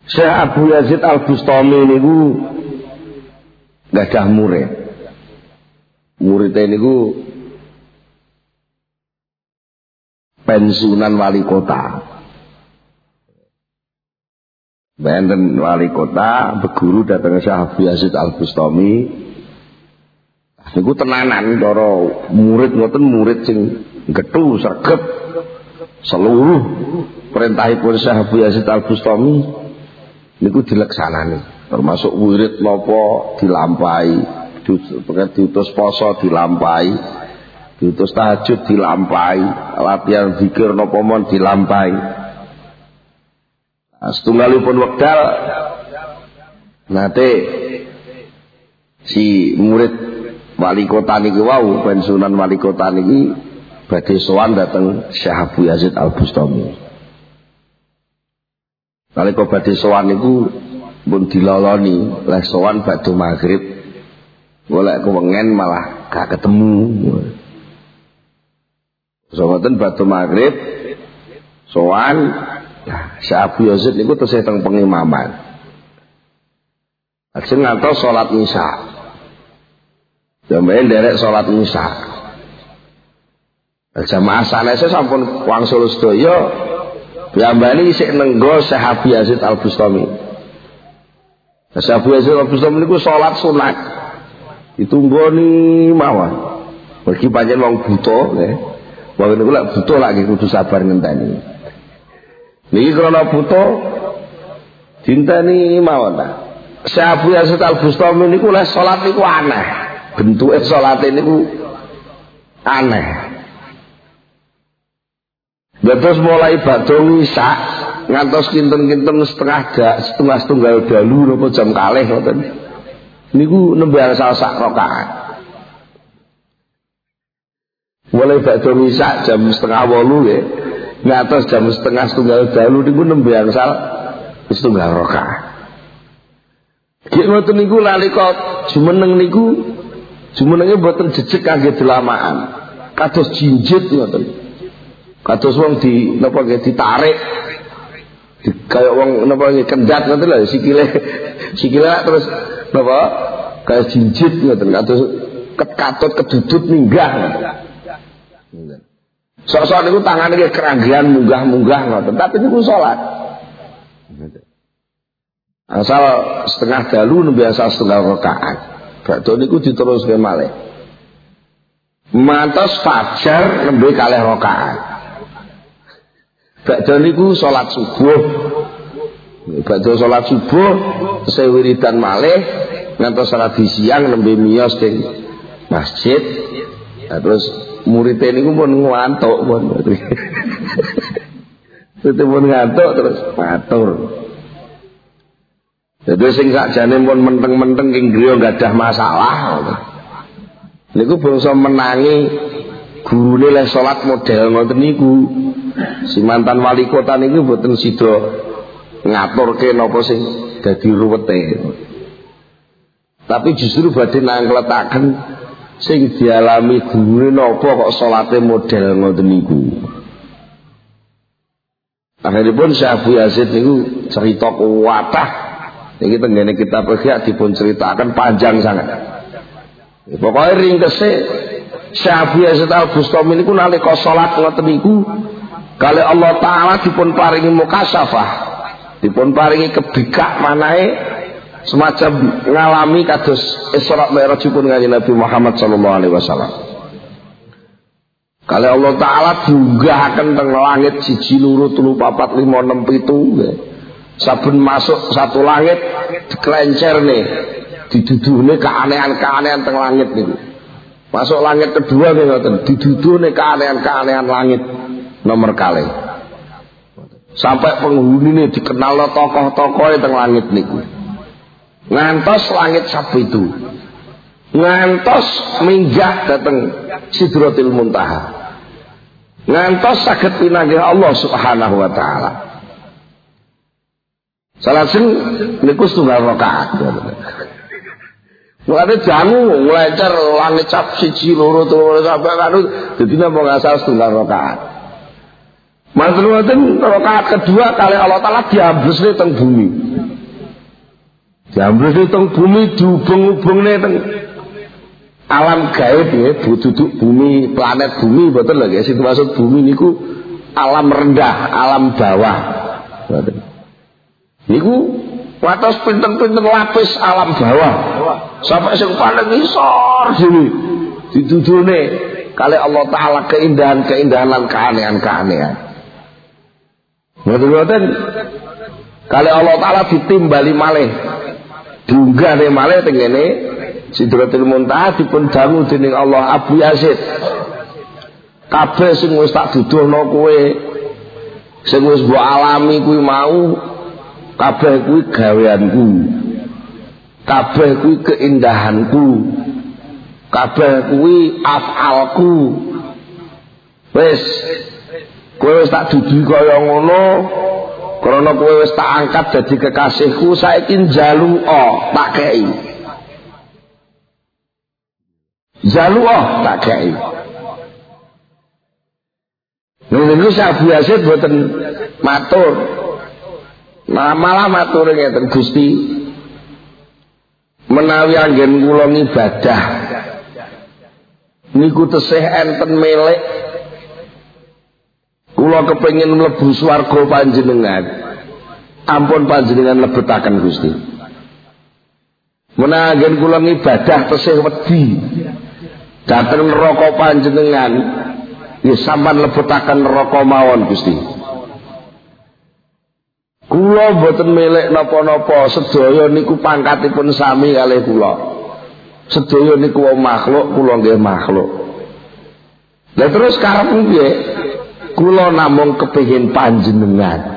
Syekh Abu Yazid Al-Bustami niku gadah murid. Muridé niku pensiunan wali kota. Benten wali kota berguru datang Syekh Abu Yazid Al-Bustami. Niku tenanan cara murid ngoten murid sing gethu sregep seluruh perintahipun Syekh Abu Yazid Al-Bustami niku dileksanani. Termasuk wirid napa dilampahi, diutus poso dilampahi, diutus tahajud dilampahi, latihan zikir napa mon dilampahi. Setunggalipun wekdal nate si murid wali kota niki wau pensiunan wali kota niki badhe sowan dhateng Syekh Abu Yazid Al-Bustami. Nalika badhe sowan niku pun diloloni leh sowan badhe maghrib golek kewengen malah gak ketemu. Sowaten badhe maghrib sowan Syekh Abu Yazid niku tesih teng pengimaman. Ajeng ngantos salat isya. Jamaah nderek salat isya. Jamaah sanese sampun wangsul sedaya. Piyambake isih nenggo Syekh Abu Yazid Al-Bustami. Syekh Abu Yazid Al-Bustami niku salat sunat. Ditunggoni mawon. Mergi pancen wong buta nggih. Wong niku lek buta lagi kudu sabar ngenteni. Niki krana buta dinteni mawon ta. Syekh Abu Yazid Al-Bustami niku lek salat niku aneh. Bentuke salate niku aneh. Terus mulai badhe isya ngantos kinten-kinten setengah dalu napa jam kalih ngoten. Niku nembe angsal sak rakaat. Mulai badhe isya jam 7:30 nggih. Ngantos jam setengah dalu niku nembe angsal setunggal rakaat. Nggih ngoten niku nalika jumeneng niku jumenenge boten jejeg kangge delamaan. Kados jinjit ngoten. Kados wong di napa nggih ditarik kaya wong napa nggih kendat ngoten lho sikile terus napa kaya jinjit ngoten kados katut kedudut minggah ngoten. Sok-sok niku tangane nggih keranggian munggah-munggah ngoten tapi niku salat. Asal setengah dalu nembe asal setengah rakaat. Badhe niku diteruske malih. Mantos fajar nembe kalih rakaat. Badhe niku salat subuh. Badhe salat subuh tesih wiridan malih ngantos salat siang nembe miyos teng masjid. Terus muridé niku pun ngantuk pun. Pun ngantuk terus matur. Dadi sing sakjane pun menteng-menteng ing griya gadah masalah. Niku bangsa menangi gurune le salat model ngoten niku. Si mantan wali kota niku mboten sida ngaturke napa sing dadi ruwete. Tapi justru badhe nangkletaken sing dialami gurune napa kok salate model ngoten niku. Akhiripun Syekh Abu Yazid niku cerita kuwatah niki tengene kitab Ihya dipun ceritaken panjang sangat. Pokoke ringkese Syekh Abu Yazid Al-Bustami niku nalika salat ngoten niku kali Allah Ta'ala dipun paringi mukasyafah, dipun paringi kebikak manahe semacam ngalami kados Isra Mi'rajipun Kanjeng Nabi Muhammad sallallahu alaihi wasallam. Kali Allah Ta'ala diunggahaken teng langit 1 2 3 4 5 6 7 saben masuk satu langit diklencerne diduduhne keanehan-keanehan teng langit niku. Masuk langit kedua nggih ngoten diduduhne keanehan-keanehan langit nomor kali sampai penghunine dikenal tokoh-tokoh teng langit niku ngantos langit sabitu ngantos minggah dateng Sidratil Muntaha ngantos saged pinanggih Allah Subhanahu wa taala. Salajeng niku setunggal rakaat. Mulane jangu nglencer langit cap 1 2 3 sampai kanu dadi napa ngasal setunggal rakaat. Matur ngoten rakaat kedua kali Allah Taala diamblesne teng bumi. Jambres teng bumi dihubung-hubungne teng alam gaib ya, duduk bumi, planet bumi betul lho guys. Itu maksud bumi niku alam rendah, alam bawah. Niku watos pinten-pinten lapis alam bawah. Sampai sing paling isor sini ditudune kali Allah Ta'ala keindahan-keindahan lan keanehan-keanehan. Ngoten-ngoten kali Allah Ta'ala ditimbali malih diunggah malih teng kene Sidratul Muntaha dipun dangu dening Allah Abu Yazid. Kabeh sing wis tak duduhno kowe, sing wis mbok alami kuwi mau, kabeh kuwi gaweanku. Kabeh kuwi keindahanku. Kabeh kuwi afalku. Wis kowe wis tak duduhi kaya ngono, krana kowe wis tak angkat dadi kekasihku, saiki njaluka tak kei. Jaluh tak kei. Niku Abu Yazid boten matur. Malah matur ngeten Gusti. Menawi anggen kula ngibadah niku tesih enten melek. Kula kepengin mlebu swarga panjenengan. Ampun panjenengan lebetaken Gusti. Menawi anggen kula ngibadah tesih wedi dateng neraka panjenengan, ya sampean lebetaken neraka mawon Gusti. Kula mboten melek napa-napa, sedaya niku pangkatipun sami kalih kula. Sedaya niku makhluk, kula nggih makhluk. Lah terus karep piye? Kula namung kepengin panjenengan.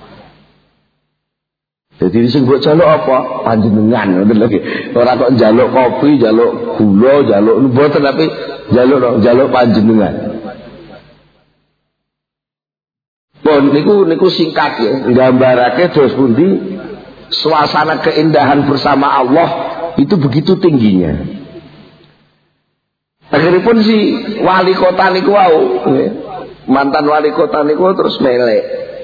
Jadi sing mbok jaluk apa? Panjenengan ngoten lho. Ora kok njaluk kopi, njaluk gula, njaluk mboten tapi njaluk panjenengan. Pun niku singkat ya, nggambarake dos pundi suasana keindahan bersama Allah itu begitu tingginya. Akhiripun si wali kota niku wau, mantan wali kota niku terus melek.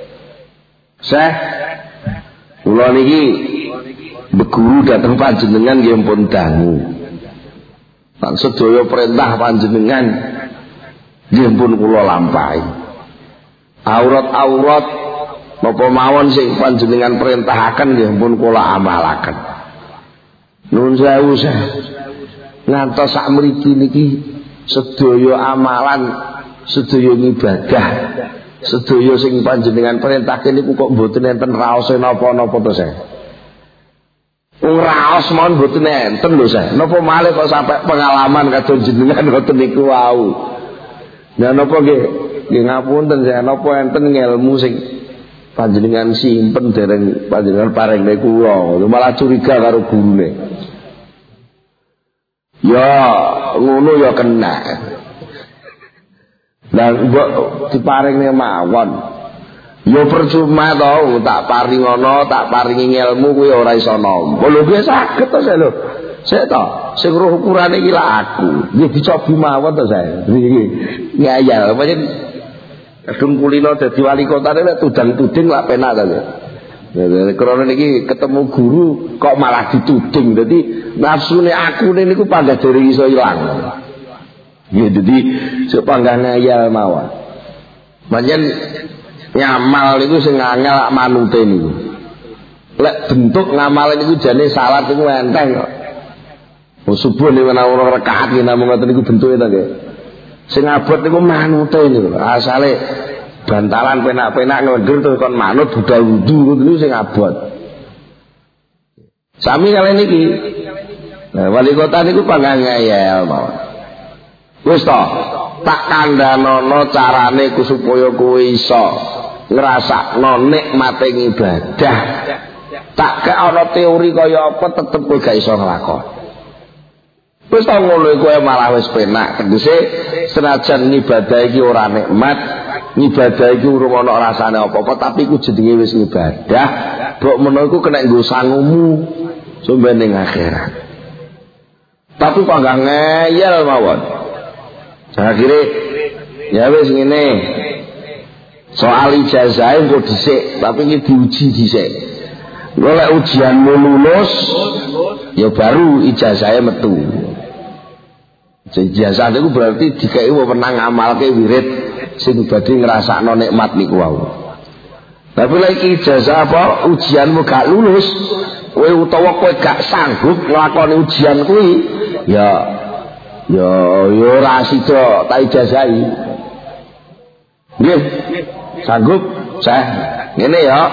Kula niki beguru dateng panjenengan nggih pun dangu. Lan sedaya perintah panjenengan nggih pun kula lampahi. Aurat-aurat napa mawon sing panjenengan perintahaken nggih pun kula amalaken. Nuwun sewu ngantos sak mriki niki sedaya amalan, sedaya ibadah, sedaya sing panjenengan perintahke niku kok mboten enten raose napa-napa to saya. Wong raos mawon mboten enten lho saya. Napa malih kok sampai pengalaman kadon jenengan ngoten niku wau. Lah napa nggih ngapunten saya, napa enten ngelmu sing panjenengan simpen dereng panjenengan paringne kula. Malah curiga karo gurune. Ya ngono ya kena. Lah mbok diparingne mawon. Ya percuma to, tak paring ngono, tak paringi ilmu kuwi ora iso nampa. Lho piye saged to saya lho. Sik to, sing roh ukurane iki lak aku. Nggih dicobi mawon to saya. Nggih. Ngayal, pancen kadung kulino dadi wali kota nek tudang-tuding lak penak to. Karena niki ketemu guru kok malah dituding. Dadi nafsune akune niku panggah dereng iso ilang. Ya jadi sepanggah ngayal mawon. Pancen ngamal niku sing angel manute niku. Lek bentuk ngamal niku jane salat niku enteng kok. Subuh niku menawa rakaat niku namung ngoten niku bentuke to nggih. Sing abot niku manute niku. Asale bantalan penak-penak ngondur terus kon manut budal wudu niku sing abot. Sami kali niki. Nah, wali kota niku panggah ngayal mawon. Wis to, tak kandhanono carane ku supaya kowe iso ngrasakno nikmate ibadah. Tak kek ana teori kaya apa tetep kowe gak iso nglakoni. Wis to ngono kowe malah wis penak. Tegese senajan ibadah iki ora nikmat, ibadah iki urung ana rasane apa-apa, tapi ku jenenge wis ibadah. Mbok menawa iku kena nggo sangumu sampe ning akhirat. Tapi panggah ngeyel mawon. Akhirnya ya wis ngene. Soal ijazah engko dhisik, tapi iki diuji dhisik. Golek ujianmu lulus, ya baru ijazahnya metu. Ijazah itu berarti dikai wewenang ngamalke wirid sing badhe ngrasakno nikmat niku wau. Tapi lagi ijazah apa ujianmu gak lulus, kowe utawa kowe gak sanggup nglakoni ujian kuwi, ya ora sida tak ijazahi. Nggih, sanggup saya ngene ya.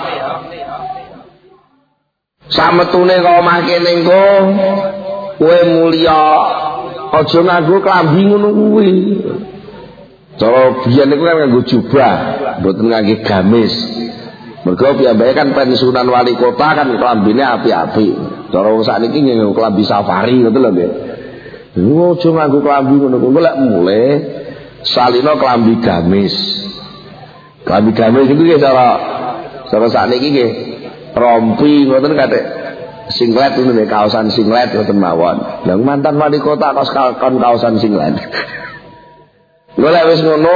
Sametune kok mangkene engko kowe mulya aja nganggo klambi ngono kuwi. Cara biyen niku kan nganggo jubah, mboten nganggo gamis. Mergo piyambake kan pensiunan wali kota kan klambine apik-apik. Cara wong sakniki nganggo klambi safari ngoten lho nggih. Lho aja nganggo klambi ngono kuwi lek mule salino klambi gamis. Klambi gamis iku nggih cara sakniki nggih rompi ngoten kathik singlet itu nih kaosan singlet ngoten mawon. Lah mantan wali kota kaosan singlet. Golek wis ngono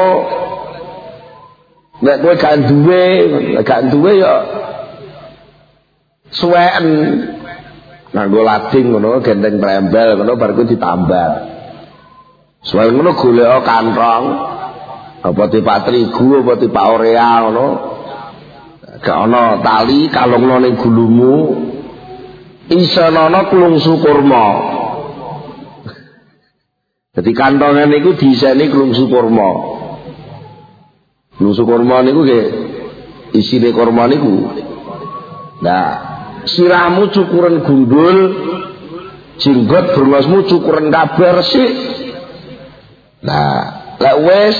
nek kowe gak duwe ya suweken nganggo lading ngono genteng trembel ngono bar kuwi ditambal. Suweken ngono golek kantong apa tipak terigu apa tipak orea ngono. Gak ana tali kalungno ning gulumu isana klungsu kurma. Dadi kantongan niku diiseni klungsu kurma. Klungsu kurma niku nggih isine kurma niku. Nah, sirahmu cukuran gundul, jenggot brengosmu cukuran kabeh resik. Nah, lek wis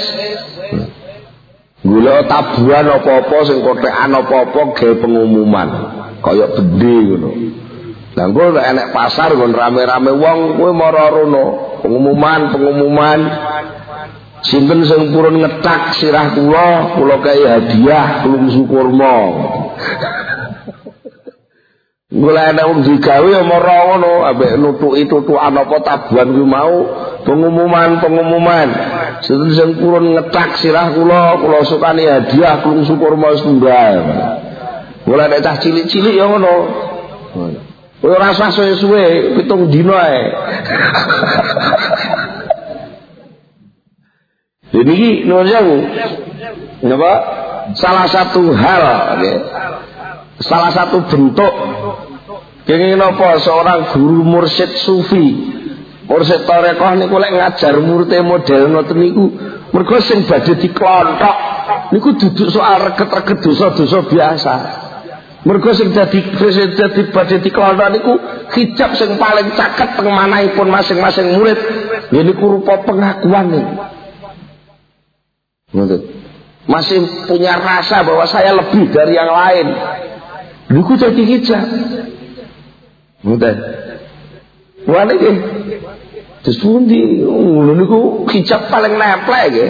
golek tabuhan apa-apa sing kotekan apa-apa gawe pengumuman kaya bende ngono. Lah engko nek enek pasar nggon rame-rame wong kowe mara rono pengumuman sinten sing purun ngetak sirah kula kaya hadiah klungsu kurma. Golek enek wong digawe ya mara ngono ambek nutuki tutukan apa tabuhan kuwi mau pengumuman sinten sing purun ngetak sirah kula sukani hadiah klungsu kurma setunggal. Golek nek cah cilik-cilik ya ngono. Ora usah suwe-suwe 7 dina ae. Niki nuwun sewu. Napa? Salah satu hal nggih. Salah satu bentuk kenging napa seorang guru mursyid sufi. Mursyid tarekah niku lek ngajar murid model ngoten niku mergo sing badhe diklonthok niku duduk soal reket-reket dosa-dosa biasa. Mergo sing dadi badhe diklonthok niku hijab sing paling caket teng manahipun masing-masing murid. Ya niku rupa pengakuan niku. Ngoten. Masih punya rasa bahwa saya lebih dari yang lain. Niku dadi hijab. Ngoten. Wah niki terus pundi ngono niku hijab paling nemplek nggih.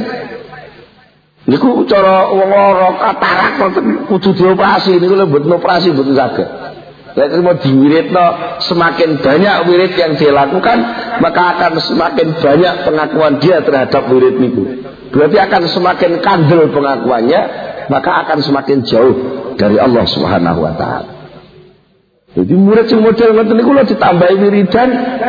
Niku cara wong lara katarak kudu dioperasi niku lho mboten operasi mboten saged. Lek mau diwiridno semakin banyak wirid yang dilakukan maka akan semakin banyak pengakuan dia terhadap wirid niku. Berarti akan semakin kandel pengakuannya maka akan semakin jauh dari Allah Subhanahu wa taala. Jadi murid sing model ngoten niku lho ditambahi wiridan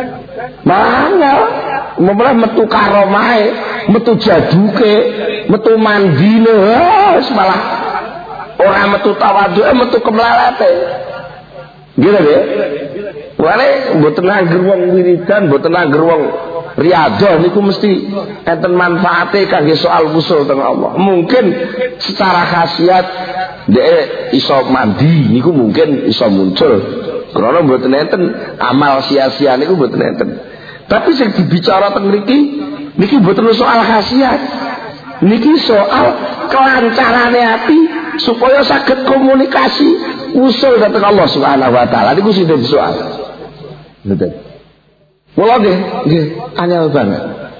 mangga malah metu karomahe, metu jaduke, metu mandine, malah ora metu tawadhuke, metu kemlalate. Gitu ya. Wale mboten angger wong wiridan, mboten angger wong riyadhah niku mesti enten manfaate kangge soal usul teng Allah. Mungkin secara khasiat dhek iso mandi niku mungkin iso muncul. Karena mboten enten amal sia-sia niku mboten enten. Tapi sing dibicara teng mriki niki mboten soal khasiat. Niki soal kelancarane ati supaya saged komunikasi usul dhateng Allah Subhanahu wa taala. Niku sing dadi soal. Betul. Mula nggih anyel banget.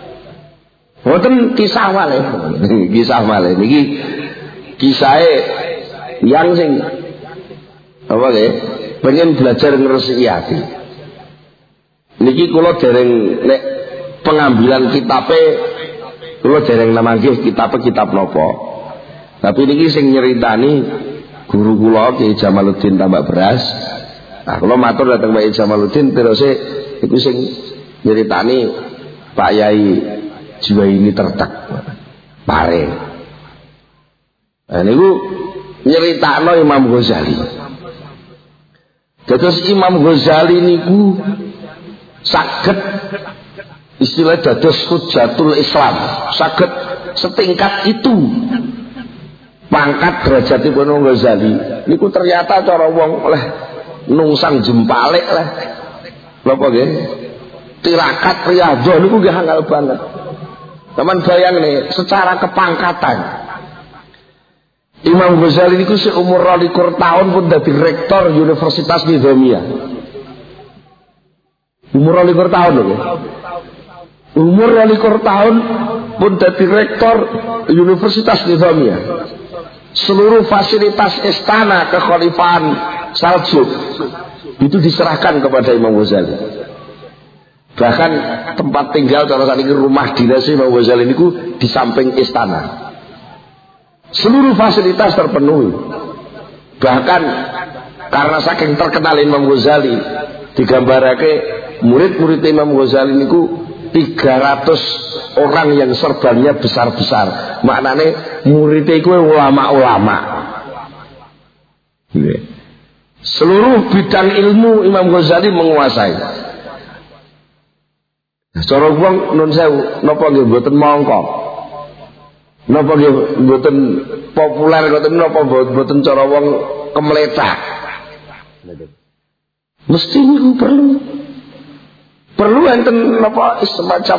Wonten kisah malih. Kisah malih niki kisahe yang sing apa nggih pengen belajar ngresiki ati. Niki kula dereng nek pengambilan kitabe kula dereng namangke kitab napa. Tapi niki sing nyeritani guru kula Ki Jamaluddin Tambak Beras. Nah, kula matur dhateng Pak Jamaluddin terus iku sing nyeritani Pak Yai Juwaini Tertek. Pare. Nah niku nyeritakno Imam Ghazali. Terus Imam Ghazali niku saged istilah dados hujatul Islam, saged setingkat itu pangkat derajatipun Imam Ghazali niku ternyata cara wong oleh nungsang jempalik lah napa nggih tirakat riyadhah niku nggih angel banget. Taman bayang nih secara kepangkatan Imam Ghazali niku seumur 22 tahun pun dadi rektor Universitas Nizamiyah. Umur 22 tahun lho. Umur 22 tahun pun dadi rektor Universitas Nizamiyah. Seluruh fasilitas istana kekhalifahan Saljuk itu diserahkan kepada Imam Ghazali. Bahkan tempat tinggal cara sakniki rumah dinas Imam Ghazali niku di samping istana. Seluruh fasilitas terpenuhi. Bahkan karena saking terkenal Imam Ghazali digambarake murid-murid Imam Ghazali niku 300 orang yang serbannya besar-besar. Maknane muridnya iku ulama-ulama. Seluruh bidang ilmu Imam Ghazali menguasai. Cara wong nun sewu napa nggih mboten mongko. Napa nggih mboten populer ngoten napa mboten cara wong kemlecak. Mesti niku perlu enten napa semacam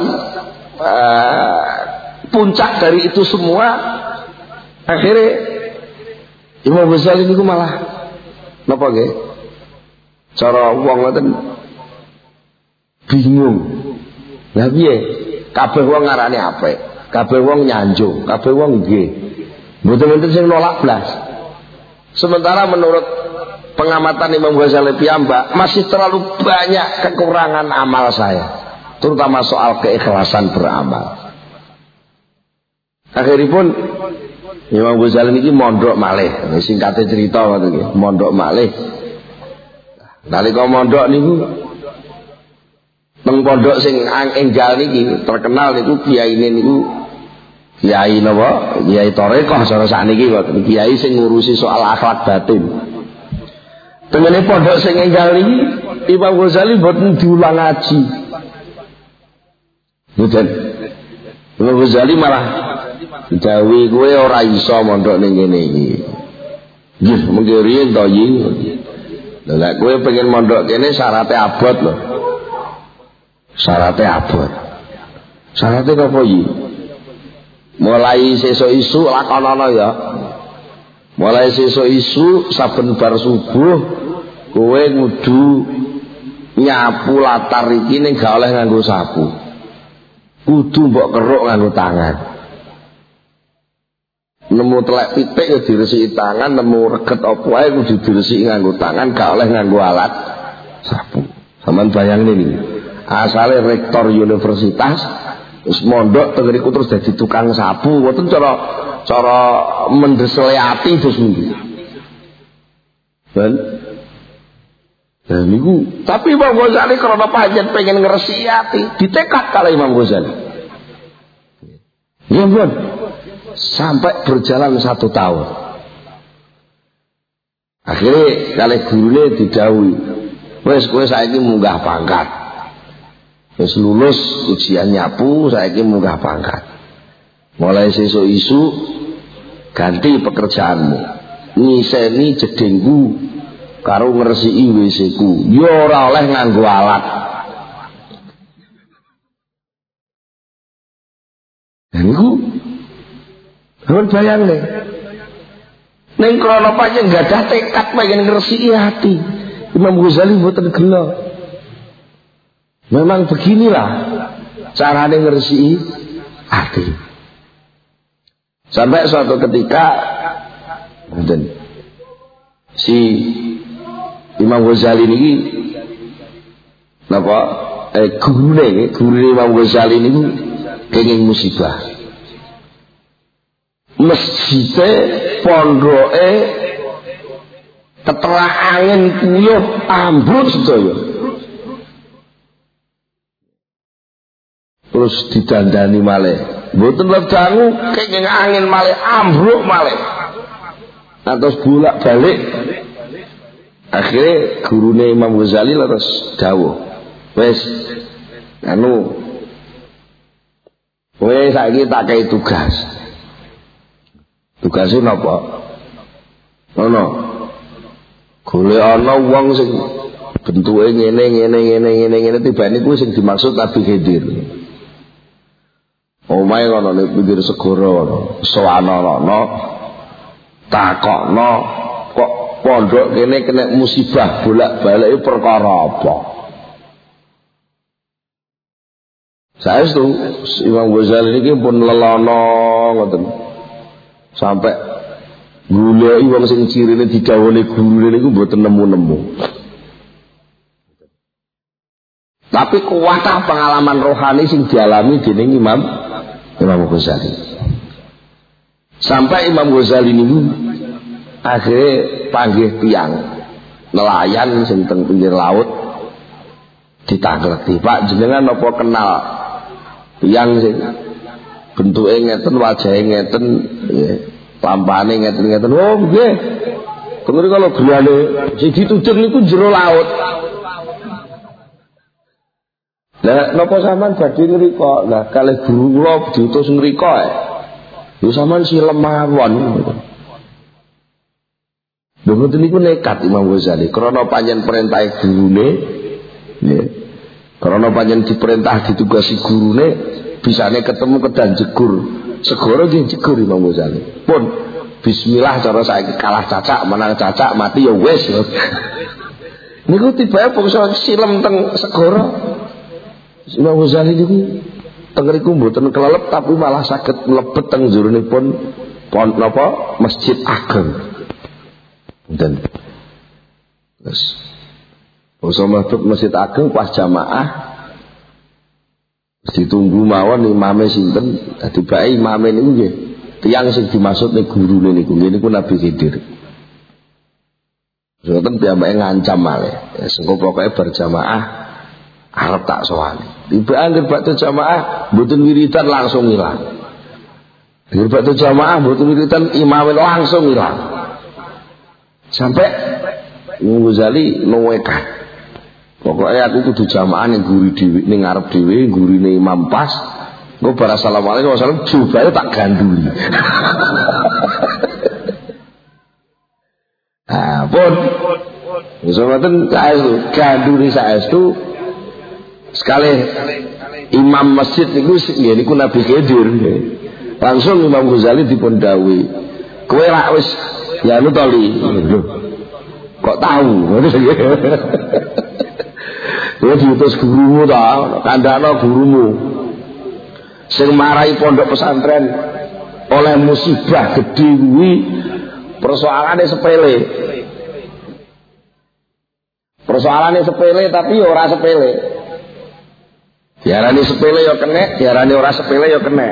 puncak dari itu semua. Akhirnya Imam Ghazali niku malah napa nggih? Cara wong ngoten bingung. Lah piye? Kabeh wong ngarani apik, kabeh wong nyanjung, kabeh wong nggih. Mboten-mboten sing nolak blas. Sementara menurut pengamatan Imam Ghazali piyambak masih terlalu banyak kekurangan amal saya, terutama soal keikhlasan beramal. Akhiripun Imam Ghazali niki mondok malih, singkate cerita ngoten nggih, mondok malih. Nalika mondok niku teng pondok sing enggal niki terkenal niku kiyaine niku kiai napa kiai Torekoh cara sakniki kok kiai sing ngurusi soal akhlak batin. Tengene pondok sing enggal niki Imam Ghazali mboten diulang ngaji. Mboten. Imam Ghazali malah dawuh kowe ora iso mondok ning kene iki. Nggih, mengke riyen to yin. Lah kowe pengen mondok kene syaratnya abot lho. Syaratnya abot. Syaratnya apa iki? Mulai sesuk isu lakonono ya. Mulai sesuk isu saben bar subuh kowe kudu nyapu latar iki ning gak oleh nganggo sapu. Kudu mbok keruk nganggo tangan. Nemu telek pitik ya diresiki tangan, nemu reget apa wae kudu diresiki nganggo tangan, gak oleh nganggo alat sapu. Sampeyan bayangin ini. Asale rektor universitas wis mondok teng mriku terus dadi tukang sapu, mboten cara mendesele ati terus niku. Dan niku tapi Imam Ghazali karena pancen pengen ngresiki ati, ditekad kali Imam Ghazali. Ya pun sampai berjalan 1 tahun. Akhirnya kali gurune didhawuhi, wis kowe saiki munggah pangkat. Wis lulus ujian nyapu saiki munggah pangkat. Mulai sesuk isu ganti pekerjaanmu. Ngiseni jedengku karo ngresiki WC-ku. Ya ora oleh nganggo alat. Niku sampeyan bayangne. Ning krana pancen gadah tekad pengen ngresiki hati. Imam Ghazali mboten gelo. Memang beginilah caranya ngresiki hati. Sampai suatu ketika si Imam Ghazali niki napa gurune Imam Ghazali niku kenging musibah. Masjide pondoke Keterak angin puyuh ambruk sedaya. Terus didandani malih. Mboten ledangu kenging angin malih ambruk malih. Terus bolak-balik. Akhirnya gurune Imam Ghazali terus dawuh. Wis kowe saiki tak kei tugas. Tugase napa? Ono. Golek ana wong sing bentuke ngene tibane kuwi sing dimaksud Nabi Khidir. Omahe ngono nek pinggir segara ngono. Sowanana takokno kok pondok kene kena musibah bolak-balik perkara apa? Saestu Imam Ghazali niki pun lelono ngoten. Sampai goleki wong sing cirine didhawuhi gurune niku mboten nemu-nemu. Tapi kuwatah pengalaman rohani sing dialami dening Imam Ghazali. Sampai Imam Ghazali niku akhirnya panggih tiyang nelayan sing teng pinggir laut ditakleti, Pak jenengan napa kenal tiyang sing bentuke ngeten, wajahe ngeten, lampane ngeten-ngeten. Oh nggih. Tengeri kalau griyane sing ditutur niku jero laut. Lah napa sampean badhe ngrika? Lah kalih guru kula diutus ngrika lho sampean silem mawon. Lho ngoten niku nekat Imam Ghazali krana panjen perintah gurune nggih. Karena panjen diperintah ditugasi gurune bisane ketemu kedan jegur. Segara nggih jegur Imam Ghazali. Pun bismillah cara saiki kalah cacak menang cacak mati ya wis. Niku tibae bangsa silem teng segara. Imam Ghazali niku teng riku mboten kelelep tapi malah saged mlebet teng njurnipun pon napa Masjid Ageng. Dan terus usama Masjid Ageng pas jamaah ditunggu mawon imame sinten dadi bae imame niku nggih tiyang sing dimaksud nek gurune niku nggih niku Nabi Khidir. Soten piyambake ngancam malih engko pokoke berjamaah arep tak sowani. Tiba anggere bakte jamaah mboten wiridan langsung ilang. Anggere bakte jamaah mboten wiridan imame langsung ilang. Sampai Imam Ghazali nuwekan. Pokoknya aku kudu jamaah ning guri dhewe ning ngarep dhewe gurine imam pas. Engko bar assalamualaikum wasallam jubahe tak ganduli. Ah, pun. Wis ngoten saestu ganduli saestu sekali imam masjid niku nggih niku Nabi Khidir. Langsung Imam Ghazali dipun dawuhi, kowe rak wis ya lu toli. Kok tahu? Kowe diutus gurumu ta, kandhakno gurumu. Sing marai pondok pesantren oleh musibah gedhe kuwi persoalane sepele. Persoalane sepele tapi ora sepele. Diarani sepele ya kena, diarani ora sepele ya kena.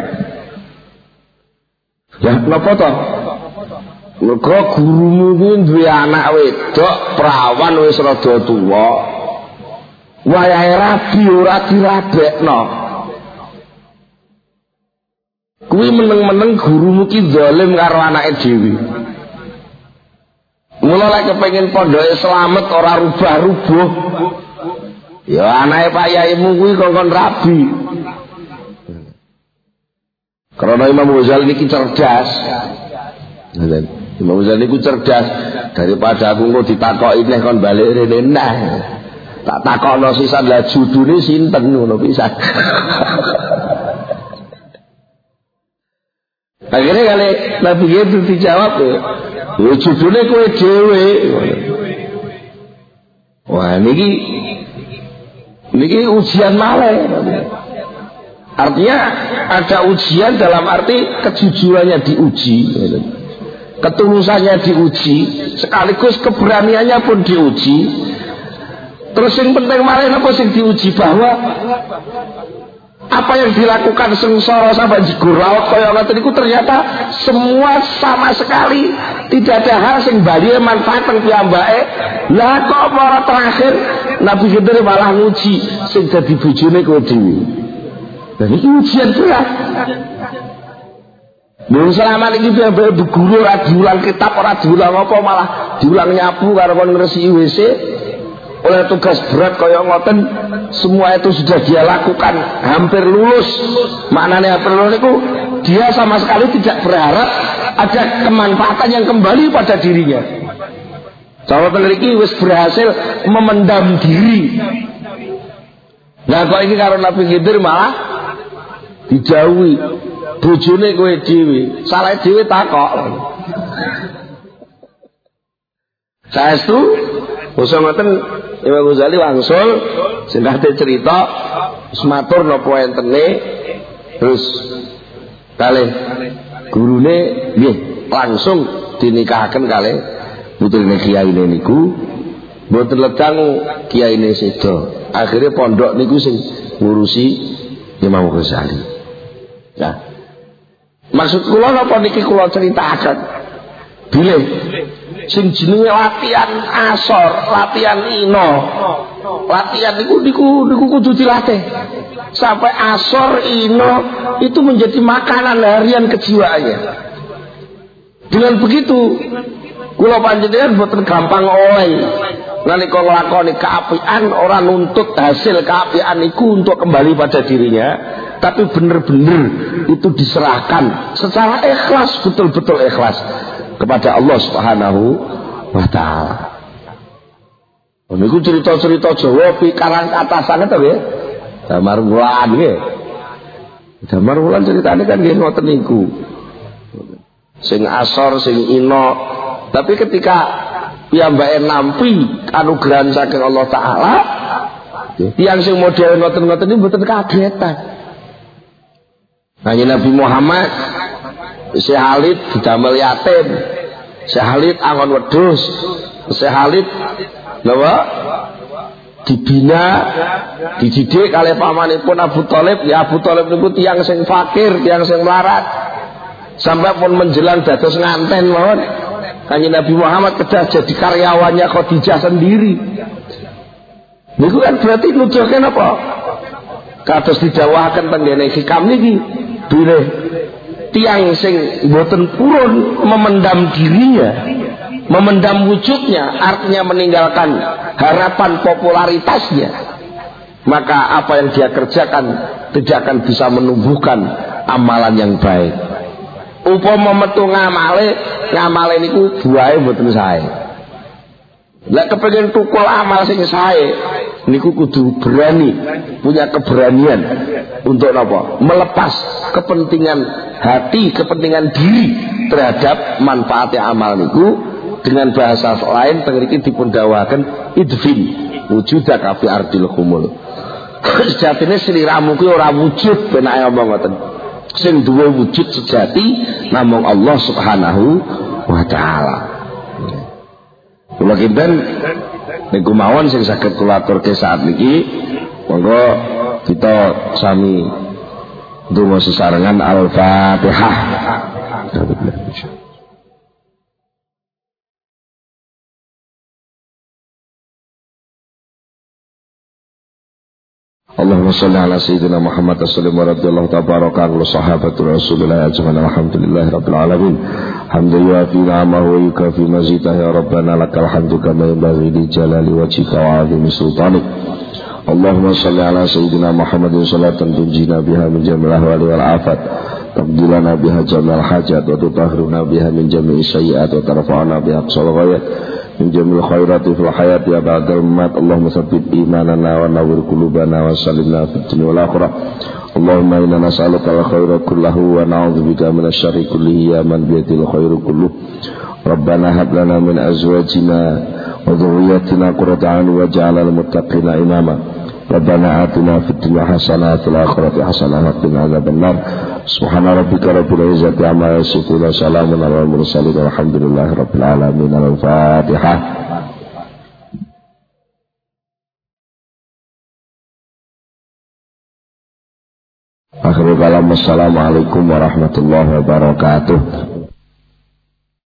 Ya napa to? Mergo gurumu kuwi duwe anak wedok prawan wis rada tuwa. Wayahe rabi ora dirabekno. Kuwi meneng-meneng gurumu ki zalim karo anake dhewe. Mula lek kepengin pondoke slamet ora rubah-rubuh. Ya anake Pak Yaimu kuwi kongkon rabi. Karena Imam Ghazali niki cerdas. Imam Ghazali niku cerdas daripada aku engko ditakoki nek kon balik rene nah. Tak takokno sisan lah judune sinten ngono pisan. Akhirnya kali Nabi itu dijawab ya judune kowe dhewe. Wah niki ujian malih. Artinya ada ujian dalam arti kejujurannya diuji, ketulusannya diuji, sekaligus keberaniannya pun diuji. Terus yang penting malih napa sing diuji bahwa Apa yang dilakukan sengsara sampai jigur laut kaya ngoten niku ternyata semua sama sekali tidak ada hal sing bali manfaat teng piyambake. Lah kok para terakhir Nabi Khidir malah nguji sing dadi bojone kowe dhewe. Lah iki ujian berat. Lha selama iki piyambake guru ora diulang kitab, ora diulang apa, malah diulang nyapu karo kon ngresiki WC. Oleh tugas berat kaya ngoten, semua itu sudah dia lakukan, hampir lulus. Maknanya hampir lulus itu dia sama sekali tidak berharap ada kemanfaatan yang kembali pada dirinya. Kalau peneliti wis berhasil memendam diri. Nah kok ini karo Nabi Khidir malah dijauhi. Bojone kowe dhewe, salah dhewe takok. Saestu usah ngoten Imam Ghazali wangsul sing nate cerita sematur napa entene terus kalih gurune nggih langsung dinikahaken kalih putrine kiyaine niku mboten ledang kiyaine sedo. Akhire pondok niku sing ngurusi Imam Ghazali. Nah, maksud kula napa niki kula critakaken bilih sing jenenge latihan asor, latihan ino, latihan niku kudu dilatih sampai asor ino itu menjadi makanan harian kejiwaannya. Dengan begitu kula panjenengan boten gampang oleh nalika nglakoni kaapian ora nuntut hasil kaapian iku untuk kembali pada dirinya, tapi benar-benar itu diserahkan secara ikhlas, betul-betul ikhlas kepada Allah Subhanahu wa taala. Niku cerita-cerita Jawa pikarang atasan to nggih. Damar Wulan nggih. Damar Wulan ceritane kan nggih ngoten niku. Sing asor, sing ino. Tapi ketika piyambake nampi anugerah saking Allah taala, tiyang sing model ngoten-ngoten niku mboten kagetan. Kanjeng Nabi Muhammad Syekh Khalid didamel yatim, Syekh Khalid angon wedhus, Syekh Khalid napa dibina dididik kalih pamanipun Abu Thalib. Ya Abu Thalib niku tiyang sing fakir, tiyang sing melarat, sampai pun menjelang dados nganten mawon Kanjeng Nabi Muhammad kedah jadi karyawannya Khadijah sendiri. Niku kan berarti nuduhke napa kados didhawuhaken teng ngene hikam niki bilih tiang sing boten purun memendam dirinya, memendam wujudnya, artinya meninggalkan harapan popularitasnya, maka apa yang dia kerjakan tidak akan bisa menumbuhkan amalan yang baik. Upama metu ngamale niku buahe mboten sae. Lek kepengin tukul amal sing sae niku kudu berani, punya keberanian untuk apa? Melepas kepentingan hati, kepentingan diri terhadap manfaatnya amal niku. Dengan bahasa lain mriki dipun dawuhaken idfin wujudaka fi ardil khumul. Sejatine sliramu kuwi ora wujud benake omong ngoten. Sing duwe wujud sejati namung Allah Subhanahu wa taala. Kula kinten niku mawon sing saged kula aturke saat niki. Monggo kita sami ndonga sesarengan Al-Fatihah. Allahumma shalli ala sayyidina Muhammad sallallahu radhiyallahu tabaraka wa sahabatul rasulillah ajmain alhamdulillahi rabbil alamin hamdan yuafi ni'amahu wa yukafi mazidah ya rabbana lakal hamdu kama yanbaghi li jalali wajhika wa 'azimi sultanik. Allahumma shalli ala sayyidina Muhammadin salatan tunjina biha min jamil ahwali wal afat tabdilana biha jamil hajat wa tutahhiruna biha min jami'i sayyi'at wa tarfa'una biha aqsal ghayat min jamil khairati fil hayati ya ba'dal mat. Allahumma tsabbit imanana wa nawwir qulubana wa sallimna fid dunya wal akhirah. Allahumma inna nas'aluka al khaira kullahu wa na'udzubika minasy syarri kullihi ya man bi yadil khairu kulluh. Rabbana hab lana min azwajina wa dhurriyyatina qurrata a'yun waj'alna lil muttaqina imama. Rabbana atina fid dunya hasanah wa fil akhirati hasanah wa qina adzabannar. Subhana rabbika rabbil izzati amma yasifun wa salamun alal mursalin walhamdulillahi rabbil alamin. Al-Fatihah. Akhirul kalam, assalamualaikum warahmatullahi wabarakatuh.